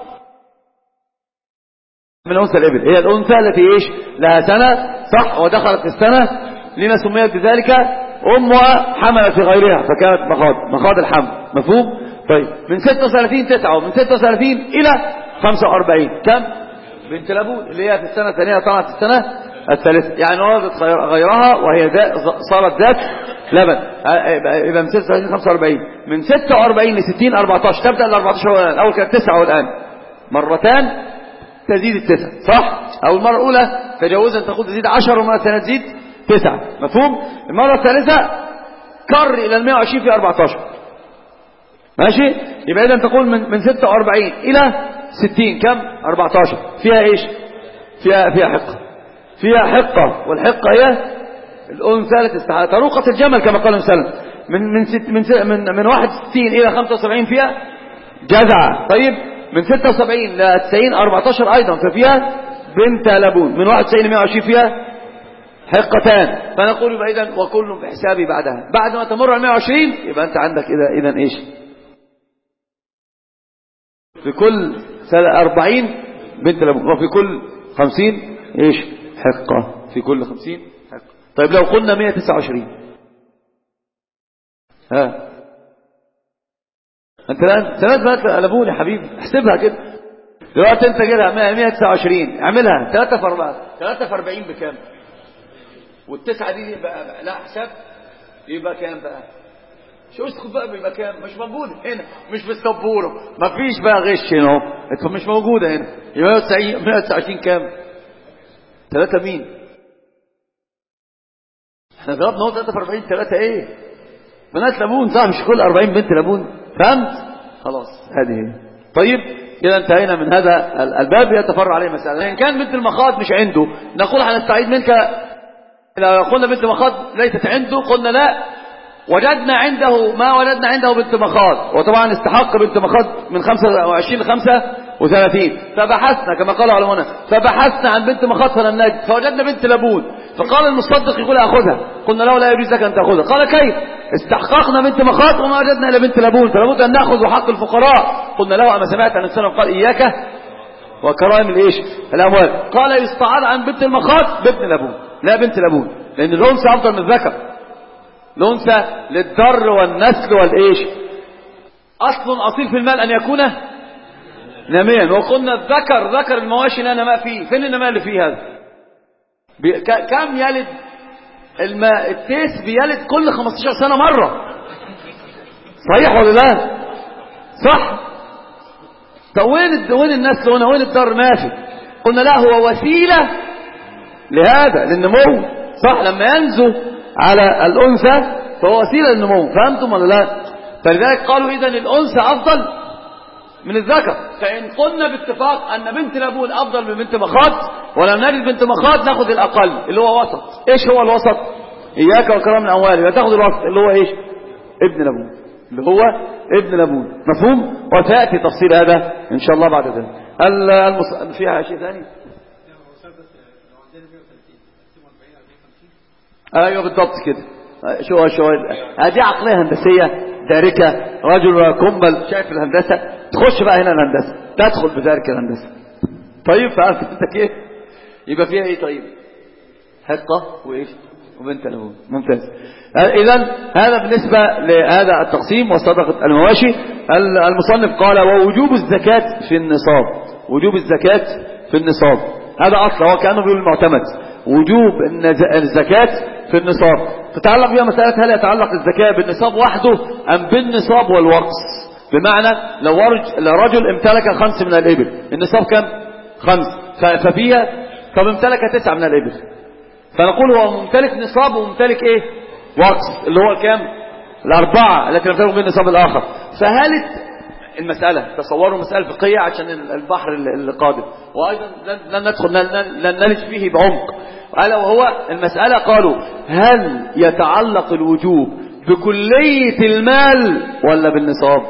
A: من أنثى الإبل، هي الأنثى التي إيش لها سنة صح ودخلت السنة، لما سميت بذلك؟ أمها حملت في غيرها فكانت مخاض الحمل. مفهوم؟ طيب من 36 9 من 36 إلى 45 كم؟ بنت لبون اللي هي في السنة الثانية طلعت السنة الثالثة، يعني ولدت غيرها وهي صارت ذات لبن. يبقى من 36 45. من 46 ل 60 14 تبدأ ال 14 والآن. أول كانت 9 والآن مرتان تزيد 9 صح؟ أو المرة الأولى تجاوزا تقول تزيد 10 والمرة الثانية تزيد 9. مفهوم؟ المرة الثالثة كر إلى 120 في 14 ماشي؟ يبقى إذا تقول من 46 إلى 60 كم؟ 14 فيها إيش؟ فيها حقة. فيها حقة، والحقة هي الأنثى التي تستحق طروقة الجمل كما قال وسلم. من 61 إلى 75 فيها جزعة. طيب من 76 ل 90 14 أيضا ففيها بنت لبون. من 91 ل 120 فيها حقتان. فنقول يبقى إذن وكل بحسابي بعدها. بعد ما تمر ال 120 يبقى أنت عندك إذن إيش؟ في كل 40 بنت لبون، وفي كل 50 إيش؟ حقة. في كل 50 حقة. طيب لو قلنا 129 انت الان 3 بنات لبون يا حبيبي، احسبها كده دلوقتي. انت كده 129 اعملها 3 في 4 3 في 40 بكام؟ والتسعه دي بقى لا حساب يبقى كام بقى؟ شو تاخد بقى بيبقى كام؟ مش موجود هنا، مش في السبوره، مفيش بقى غش هنا اهو، انت مش موجوده هنا. يبقى 129 كام؟ 3 مين؟ احنا ضربنا اهو 3 في 40 3 ايه؟ بنات لبون صح؟ مش كل 40 بنت لبون. فهمت؟ خلاص هذه هي. طيب إذا انتهينا من هذا الباب. يتفرع عليه مسألة. إن كان بنت المخاض مش عنده نقول هنستعيد منك. لو قلنا بنت مخاض ليست عنده قلنا لا، وجدنا عنده ما وجدنا عنده بنت مخاض، وطبعا استحق بنت مخاض من 25 ل 35. فبحثنا كما قال علماء فبحثنا عن بنت مخاض فلم نجد، فوجدنا بنت لبون. فقال المصدق يقول أخذها. قلنا له لا يجوز لك أن تأخذها. قال كيف؟ استحققنا بنت مخاض وما وجدنا إلا بنت لبون، فلابد أن نأخذ حق الفقراء. قلنا له أما سمعت أن السلام قال إياك وكرائم الإيش الأموال. قال يستعاد عن بنت المخاض بابن لبون، لا بنت لبون، لأن الأنثى أفضل من الذكر. الأنثى للضر والنسل والإيش. أصل أصيل في المال أن يكون نميا، وقلنا الذكر ذكر المواشي لا نماء فيه. فين النماء اللي فيه هذا؟ كم يلد الماء؟ التيس بيلد كل 15 سنة مرة، صحيح ولا لا؟ صح. طب وين النسل هنا؟ وين الضر؟ ما في. قلنا لا، هو وسيلة لهذا للنمو، صح. لما ينزو على الأنثى فهو وسيلة للنمو. فهمتم ولا لا؟ فلذلك قالوا إذن الأنثى أفضل من الذكر. فإن قلنا باتفاق أن بنت لبون أفضل من بنت مخاض ولم نجد بنت مخاض ناخذ الأقل اللي هو وسط. إيش هو الوسط؟ إياك وكرام الأموال. يبقى تاخذ الوسط اللي هو إيش؟ ابن لبون، اللي هو ابن لبون. مفهوم؟ وسيأتي تفصيل هذا إن شاء الله بعد ذلك. فيها شيء ثاني؟ أيوة بالضبط كده. شو هذه عقلية هندسية داركة. رجل كمبل شايف الهندسة، تخش بقى هنا الهندسة، تدخل بذلك الهندسة. طيب فهمت انت كيف؟ يبقى فيها ايه طيب؟ حقة وايش وبنت لبون. ممتاز. اذا هذا بالنسبة لهذا التقسيم وصدقة المواشي. المصنف قال ووجوب الزكاة في النصاب. وجوب الزكاة في النصاب هذا أصل، هو كأنه بيقول المعتمد وجوب الزكاة في النصاب. تتعلق بها مسألة هل يتعلق الزكاة بالنصاب وحده أم بالنصاب والوقص. بمعنى لو رجل امتلك 5 من الإبل، النصاب كم؟ 5، ففيها طب امتلك 9 من الإبل، فنقول هو ممتلك نصاب وممتلك ايه؟ وقص، اللي هو كام؟ 4 التي يمتلك بالنصاب الآخر. فهل المسألة تصوروا مسألة فقهية عشان البحر القادم، وأيضا لن ندخل لن نلج فيه بعمق. ألا وهو المسألة قالوا هل يتعلق الوجوب بكلية المال ولا بالنصاب؟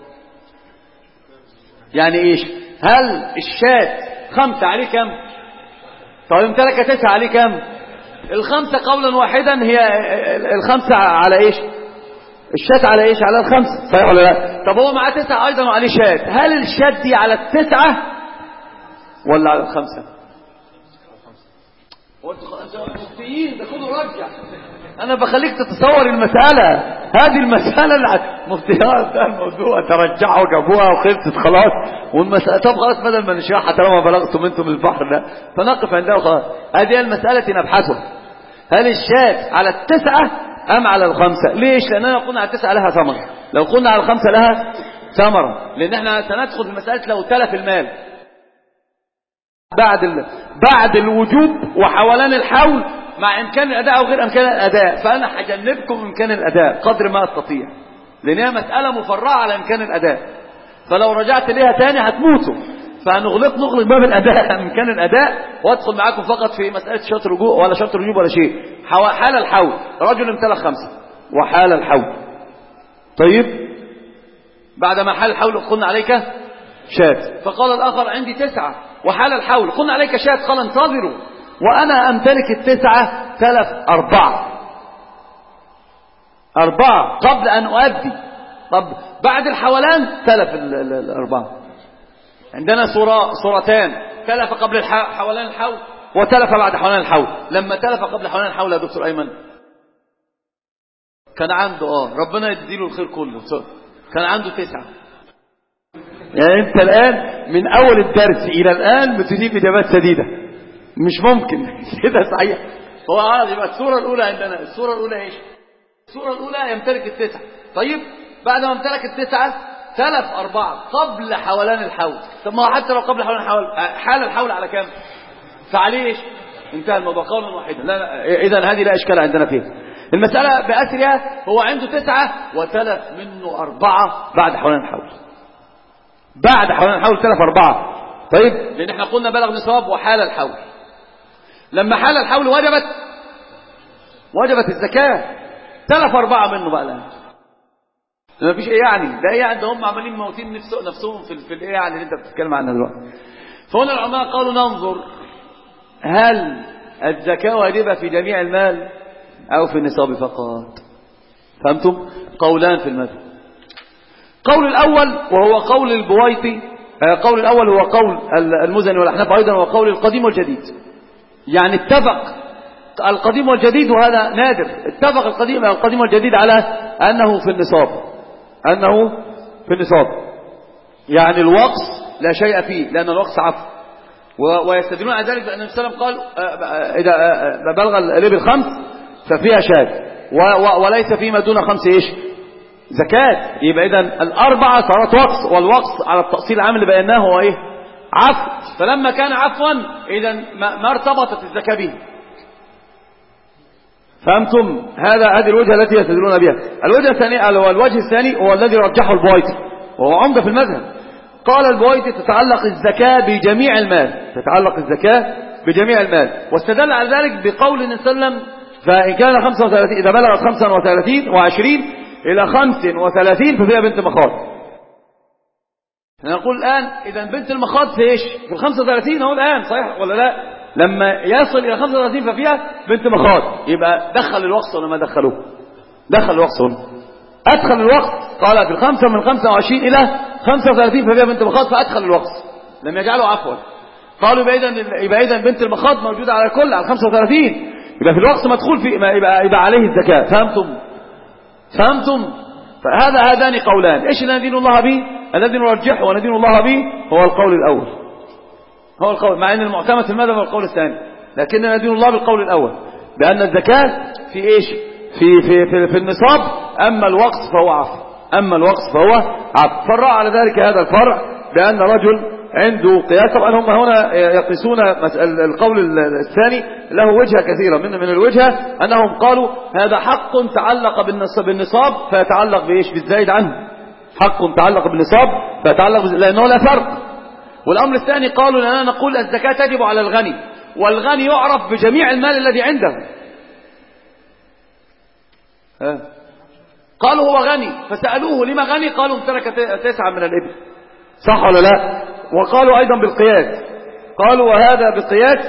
A: يعني ايش؟ هل الشاة 5 عليه كم؟ طيب امتلك 9 عليه كم؟ 5 قولا واحدا هي 5 على ايش؟ الشاة على ايش؟ على 5، صحيح ولا لا؟ طب هو معاه 9 ايضا وعليه شاة، هل الشاة دي على 9 ولا على 5؟ انتوا مفتيين، ده كله رجع. انا بخليك تتصور المسألة، هذه المسألة اللي مفتيات، ده الموضوع ترجعوا جابوها وخلصت خلاص والمسألة. طب خلاص بدل ما نشرحها طالما بلغتم انتم البحر ده فنقف عندها وخلاص. هذه المسألة نبحثها، هل الشاة على 9 أم على 5؟ ليش؟ لأننا قلنا على 9 لها ثمرة، لو قلنا على 5 لها ثمرة، لأن احنا سندخل في مسألة لو تلف المال بعد الوجوب وحولان الحول مع إمكان الأداء أو غير إمكان الأداء، فأنا هجنبكم إمكان الأداء قدر ما أستطيع، لأنها مسألة مفرعة على إمكان الأداء، فلو رجعت ليها تاني هتموتوا، فنغلق باب الأداء إمكان الأداء، وأدخل معاكم فقط في مسألة شرط الرجوع ولا شرط الرجوع ولا شيء. حال الحول، رجل امتلك 5 وحال الحول، طيب بعد ما حال الحول قلنا عليك شاة، فقال الآخر عندي 9 وحال الحول، قلنا عليك شاة، قال انتظروا وأنا أمتلك 9 تلف 4 قبل أن أؤدي. طب بعد الحولان تلف 4. عندنا صورتان، تلف قبل حولان الحول وتلف بعد حولان الحول. لما تلف قبل حولان الحول يا دكتور أيمن كان عنده ربنا يديله الخير كله، كان عنده 9. يعني انت الآن من أول الدرس إلى الآن بتجيب إجابات سديدة، مش ممكن كده صحيح. هو عارف يبقى الصورة الأولى عندنا، الصورة الأولى ايش؟ الصورة الأولى يمتلك 9، طيب بعد ما امتلك 9 تلف 4 قبل حولان الحول. طب ما حتى لو قبل حولان الحول، حال الحول على كم؟ فعليه ايش؟ انتهى الموضوع قولا واحدا. لا اذا هذه لا اشكال عندنا فيها. المسألة بأسرها هو عنده 9 وتلف منه 4 بعد حولان الحول. بعد حولان الحول تلف 4، طيب لان احنا قلنا بلغ نصاب وحال الحول. لما حال الحول وجبت الزكاة، تلف 4 منه بقى الآن. ما فيش ايه يعني، ده ايه يعني، ده هم عمالين موتين نفسهم في الايه يعني اللي انت بتتكلم عنها دلوقتي. فهنا العلماء قالوا ننظر هل الزكاة واجبة في جميع المال او في النصاب فقط. فهمتم؟ قولان في المذهب. قول الاول وهو قول البويطي، قول الاول هو قول المزني والاحناف ايضا، وقول القديم والجديد. يعني اتفق القديم والجديد، وهذا نادر، اتفق القديم والجديد على انه في النصاب، انه في النصاب. يعني الوقص لا شيء فيه لان الوقص عفو، ويستدلون على ذلك بان النبي صلى الله عليه وسلم قال اذا بلغ الابل 5 ففيها شاة، وليس فيما دون 5 ايش؟ زكاة. يبقى اذا 4 صارت وقص، والوقص على التأصيل العام اللي بيناه هو ايه؟ عفو. فلما كان عفوا اذا ما ارتبطت الزكاة به. فهمتم؟ هذه الوجهة التي يستدلون بها. الوجه الثاني هو الذي رجحه البويطي وهو عمدة في المذهب. قال البويطي تتعلق الزكاة بجميع المال، تتعلق الزكاة بجميع المال، واستدل على ذلك بقول النبي صلى الله عليه وسلم فإن كان 35 إذا بلغت 35 و20 إلى 35 ففيها بنت مخاض. نقول الآن إذا بنت المخاض في إيش؟ في 35 هو الآن، صحيح ولا لا؟ لما يصل إلى 35 ففيها بنت مخاض، يبقى دخل الوقت ولا ما دخلوه؟ دخل الوقت هنا، أدخل الوقت. قال في الخمسة من 25 إلى 35 ففيها بنت مخاض، فأدخل الوقت، لم يجعله عفوا. قالوا يبقى إذن بنت المخاض موجودة على الكل، على 35، يبقى في الوقت مدخول في يبقى عليه الزكاة. فهمتم؟ هذان قولان. ايش الذي ندين الله به؟ الذي نرجحه وندين الله به هو القول الأول، هو القول، مع ان المعتمد في المذهب هو القول الثاني، لكننا ندين الله بالقول الأول بأن الزكاة في ايش؟ في النصاب، أما الوقت فهو عفو. فرع على ذلك هذا الفرع بأن رجل عنده قياس. طبعا هم هنا يقيسون القول الثاني له وجهة كثيرة، من الوجهة أنهم قالوا هذا حق تعلق بالنصاب فيتعلق بإيش؟ بالزايد عنه، حق تعلق بالنصاب فيتعلق لأنه لا فرق. والأمر الثاني قالوا لأننا نقول الزكاة تجب على الغني، والغني يعرف بجميع المال الذي عنده. قالوا هو غني، فسألوه لما غني؟ قالوا امتلك 9 من الإبل. صح ولا لا؟ وقالوا أيضا بالقياس، قالوا وهذا بالقياس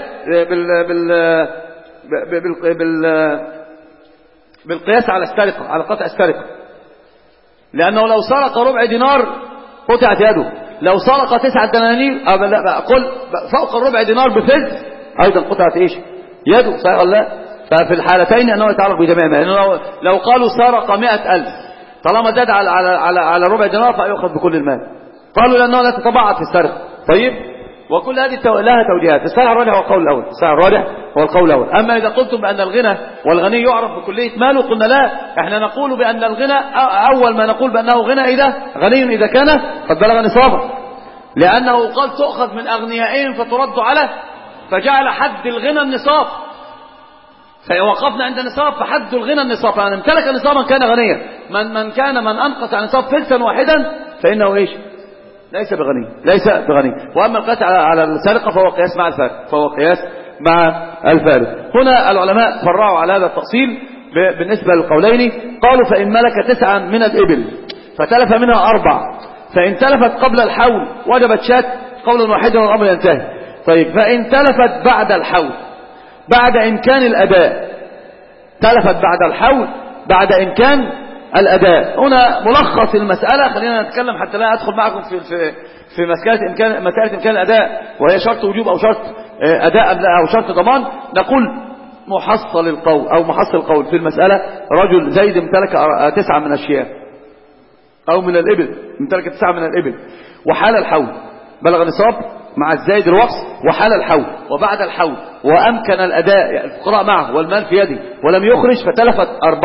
A: بالقياس على السرقة، على قطع السرقة، لأنه لو سرق ربع دينار قطعت يده، لو سرق 9 دنانير قل فوق الربع دينار بفز أيضا قطعت إيش؟ يده. صحيح ولا لا؟ ففي الحالتين أنه يتعلق بجميع ما، لأنه لو قالوا سرق 100,000 طالما زاد على ربع دينار فيأخذ بكل المال. قالوا لأنه لا تتبعض في السرقة. طيب، وكل هذه لها توجيهات. الصحيح الراجح هو القول الأول، الصحيح الراجح هو القول الأول. أما إذا قلتم بأن الغنى والغني يعرف بكلية ماله، قلنا لا، احنا نقول بأن الغنى أول ما نقول بأنه غني إذا كان قد بلغ نصابا، لأنه قال تؤخذ من أغنيائهم فترد على، فجعل حد الغنى النصاب، فوقفنا عند نصاب فحد الغنى النصاب، فمن امتلك نصابا كان غنيا، من أنقص عن نصاب فلسا واحدا فإنه إيش؟ ليس بغني. وأما القياس على السرقة فهو قياس مع الفارق. هنا العلماء فرعوا على هذا التفصيل بالنسبة للقولين. قالوا فإن ملك 9 من الإبل فتلف منها 4، فإن تلفت قبل الحول وجبت شاة، قولا واحدا والأمر ينتهي. طيب، فإن تلفت بعد الحول بعد إمكان الأداء، تلفت بعد الحول بعد إمكان الأداء. هنا ملخص المسألة، خلينا نتكلم حتى لا أدخل معكم في مسألة إمكان الأداء وهي شرط وجوب أو شرط أداء أو شرط ضمان. نقول محصل القول في المسألة، رجل زيد امتلك 9 من الشياه أو من الإبل، امتلك 9 من الإبل وحال الحول، بلغ نصاب مع الزايد الوقص وحال الحول، وبعد الحول وأمكن الأداء، الفقراء معه والمال في يده ولم يخرج، فتلف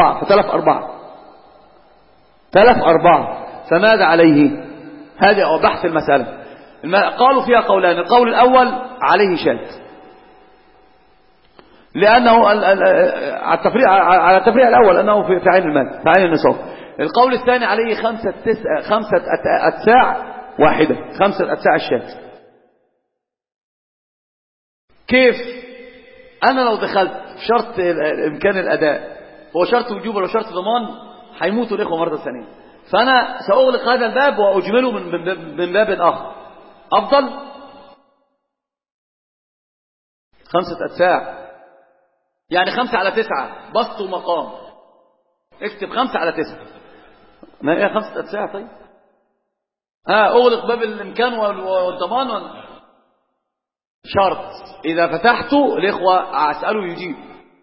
A: 4 فماذا عليه؟ هذا هو بحث المسألة. قالوا فيها قولان. القول الأول عليه شاة، لأنه على التفريع الأول أنه في عين المال، في عين النصاب. القول الثاني عليه 5 أتساع واحدة، 5 أتساع الشاة. كيف؟ أنا لو دخلت شرط إمكان الأداء هو شرط وجوب ولا شرط ضمان، هيموتوا الإخوة مرة ثانية، فأنا سأغلق هذا الباب وأجمله من باب آخر أفضل. 5 أتساع يعني 5 على 9 بسط ومقام، اكتب 5 على 9 ما هي 5 أتساع. طيب أغلق باب الإمكان والضمان شرط. إذا فتحته الإخوة أسأله يجيب،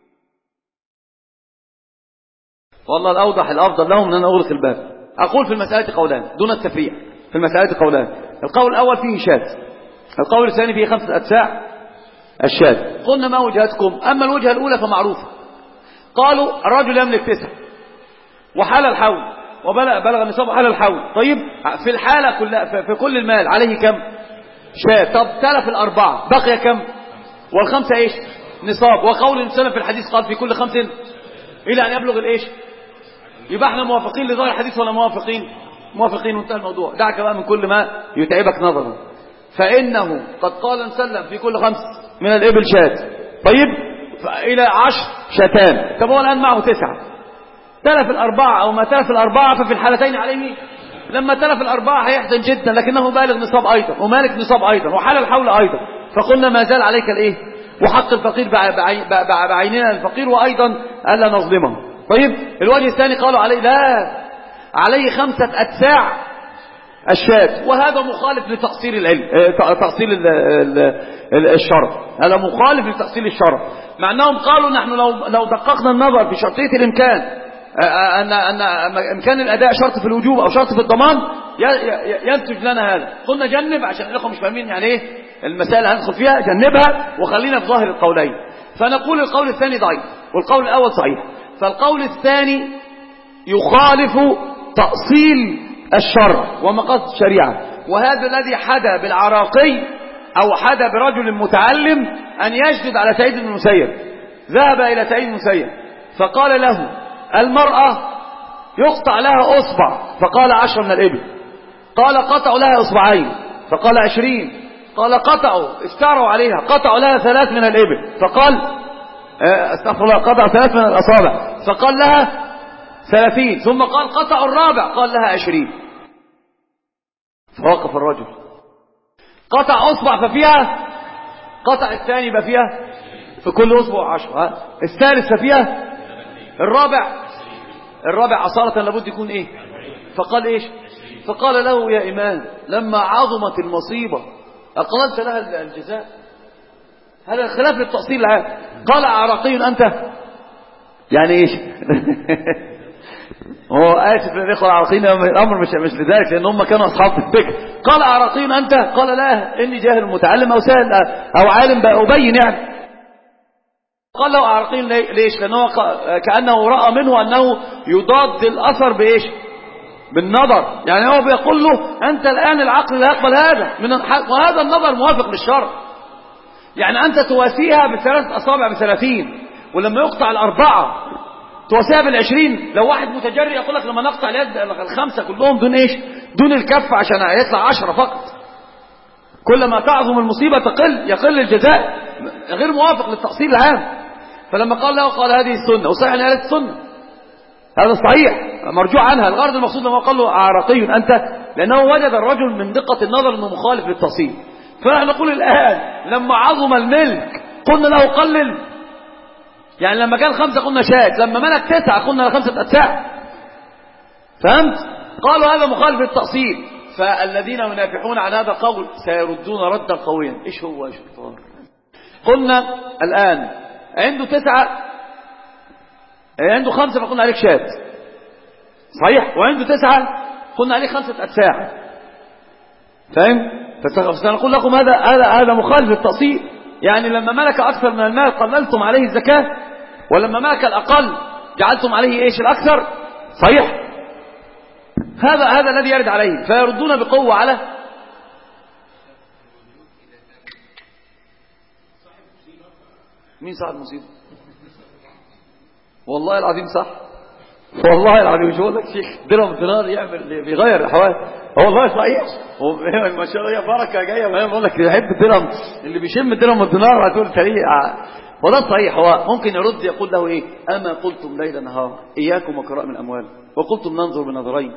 A: والله الأوضح الأفضل لهم أن أنا أغلق الباب. أقول في المسألة قولان دون التفريع، في المسألة قولان. القول الأول فيه شاة، القول الثاني فيه 5 أتساع الشاة. قلنا ما وجهتكم؟ أما الوجهة الأولى فمعروفة. قالوا الرجل يملك 9 وحال الحول وبلغ النصاب وحال الحول. طيب، في الحالة كلها في كل المال عليه كم؟ شاة. طب تلف 4 بقي كم؟ والخمسة ايش؟ نصاب. وقول السلف في الحديث قال في كل 5 إلى أن يبلغ الإيش؟ يبقى احنا موافقين لظاهر الحديث ولا موافقين وانتهى الموضوع. دعك بقى من كل ما يتعبك نظره. فإنه قد قال سلم في كل 5 من الإبل شاة. طيب، إلى 10 شاتان. طب هو الآن معه 9، تلف 4 أو ما تلف 4، ففي الحالتين عليه لما تلف 4 هيحزن جدا، لكنه بالغ نصاب أيضا ومالك نصاب أيضا وحال الحول أيضا. فقلنا ما زال عليك الإيه؟ وحق الفقير بعيننا الفقير، وأيضا ألا نظلمه. طيب، الوجه الثاني قالوا عليه لا، عليه 5 أتساع الشاة، وهذا مخالف لتقصير العلم، تقصير الشرع. هذا مخالف لتأصيل الشرع، مع أنهم قالوا نحن لو دققنا النظر في شرطية الإمكان، أن إمكان الأداء شرط في الوجوب أو شرط في الضمان، ينتج لنا هذا. قلنا جنب عشان الأخوة مش فاهمين يعني إيه المسائل هندخل فيها، جنبها وخلينا في ظاهر القولين. فنقول القول الثاني ضعيف والقول الأول صحيح. فالقول الثاني يخالف تأصيل الشرع ومقاصد الشريعة، وهذا الذي حدا بالعراقي أو حدا برجل متعلم أن يشدد على سعيد بن المسيب. ذهب إلى سعيد بن المسيب فقال له المرأة يقطع لها أصبع، فقال 10 من الإبل. قال قطعوا لها أصبعين، فقال 20. قال قطعوا، استعروا عليها، قطعوا لها 3 من الإبل، فقال استغفر الله، قطعوا 3 من الأصابع، فقال لها 30. ثم قال قطعوا الرابع، قال لها 20. فوقف الرجل، قطع أصبع ففيها، قطع الثاني ففيها، في كل أصبع 10. الثالث ففيها، الرابع أصالة لابد يكون إيه؟ فقال إيش؟ فقال له يا إمام لما عظمت المصيبة أقللت لها الجزاء؟ هذا خلاف للتأصيل العام. قال عراقي أنت؟ يعني إيش؟ هو آسف للإخوة العراقيين، الأمر مش لذلك، لأن هم كانوا أصحاب الفكر. قال عراقي أنت؟ قال لا، إني جاهل متعلم أو سهل أو عالم أبين يعني. قال له عراقي ليش؟ لأنه كأنه رأى منه أنه يضاد الأثر بإيش؟ بالنظر. يعني هو بيقول له أنت الآن العقل لا يقبل هذا وهذا النظر موافق للشرع. يعني أنت تواسيها ب3 أصابع ب30، ولما يقطع ال4 تواسيها بال20. لو واحد متجرئ يقول لك لما نقطع اليد ال5 كلهم دون إيش؟ دون الكف عشان يطلع 10 فقط. كلما تعظم المصيبة يقل الجزاء، غير موافق للتأصيل العام. فلما قال له قال هذه السنة، وصحيح أن هذه السنة، هذا صحيح مرجوع عنها. الغرض المقصود لما قال له عراقي أنت، لأنه وجد الرجل من دقة النظر أنه مخالف للتأصيل. فنحن نقول الآن لما عظم الملك قلنا له قلل، يعني لما كان 5 قلنا شاك، لما ملك 9 قلنا له 5 أتساع. فهمت؟ قالوا هذا مخالف للتأصيل. فالذين ينافحون عن هذا القول سيردون ردا قويا. إيش هو يا شطار؟ قلنا الآن عنده 9، عنده 5 فقلنا عليك شات صحيح، وعنده 9 قلنا عليه 5 أتساع. فاهم؟ فسنقول لكم هذا مخالف للتأصيل. يعني لما ملك أكثر من المال قللتم عليه الزكاة، ولما ملك الأقل جعلتم عليه إيش؟ الأكثر. صحيح؟ هذا الذي يرد عليه. فيردون بقوة على مين صاحب المصيبة؟ والله العظيم صح، والله العظيم. مش بقول لك شيخ درهم دينار يعمل بيغير الاحوال. والله صحيح، ما شاء الله، بركه جايه. ما بقول لك يحب الدرهم، اللي بيشم الدرهم والدينار هتقول سريع. وده صحيح. هو ممكن يرد يقول له ايه؟ اما قلتم ليل نهار اياكم وكرائم الاموال، وقلتم ننظر بنظرين،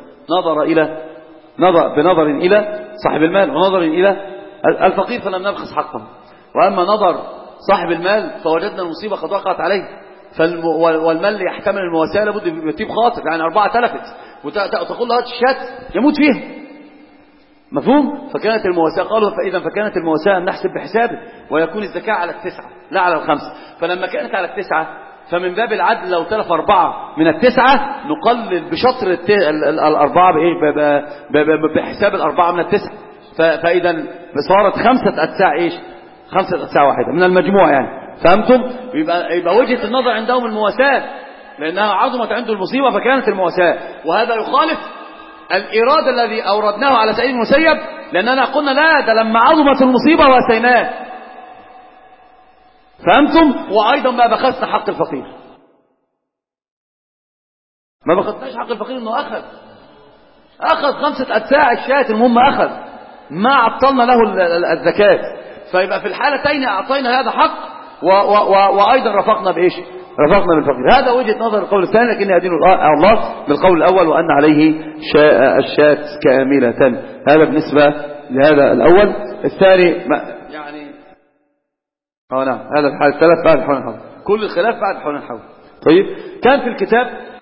A: بنظر الى صاحب المال ونظر الى الفقير فلم نبخس حقه، واما نظر صاحب المال فوجدنا المصيبه قد وقعت عليه. والمال يحتمل المواساة، لابد يتيب خاطر. يعني 4 تلفت وتقول له هات الشات يموت فيها. مفهوم؟ فكانت المواساة، قالوا فكانت المواساة أن نحسب بحسابه ويكون الزكاة على 9 لا على 5. فلما كانت على 9 فمن باب العدل لو تلف 4 من 9 نقلل بشطر 4 بحساب 4 من 9. فإذا صارت 5 أتساع إيش؟ 5 أتساع واحدة من المجموع يعني. فهمتم؟ يبقى وجهة النظر عندهم المواساة، لأنها عظمت عنده المصيبة فكانت المواساة. وهذا يخالف الإرادة الذي أوردناه على سعيد المسيب، لأننا قلنا لا، ده لما عظمت المصيبة واسيناه. فهمتم؟ وأيضا ما بخسنا حق الفقير، ما بخسناش حق الفقير أنه أخذ 5 أتساع الشاة، المهم أخذ، ما عطلنا له الزكاة. فيبقى في الحالتين أعطينا هذا حق وأيضا رفقنا بإيش؟ رفقنا بالفقير. هذا وجهة نظر القول الثاني، لكن يدين الله بالقول الأول وأن عليه الشاة كاملة. هذا بالنسبة لهذا الأول. الثاني يعني نعم، هذا الحال الثلاث بعد حول الحول، كل الخلاف بعد حول الحول. طيب، كان في الكتاب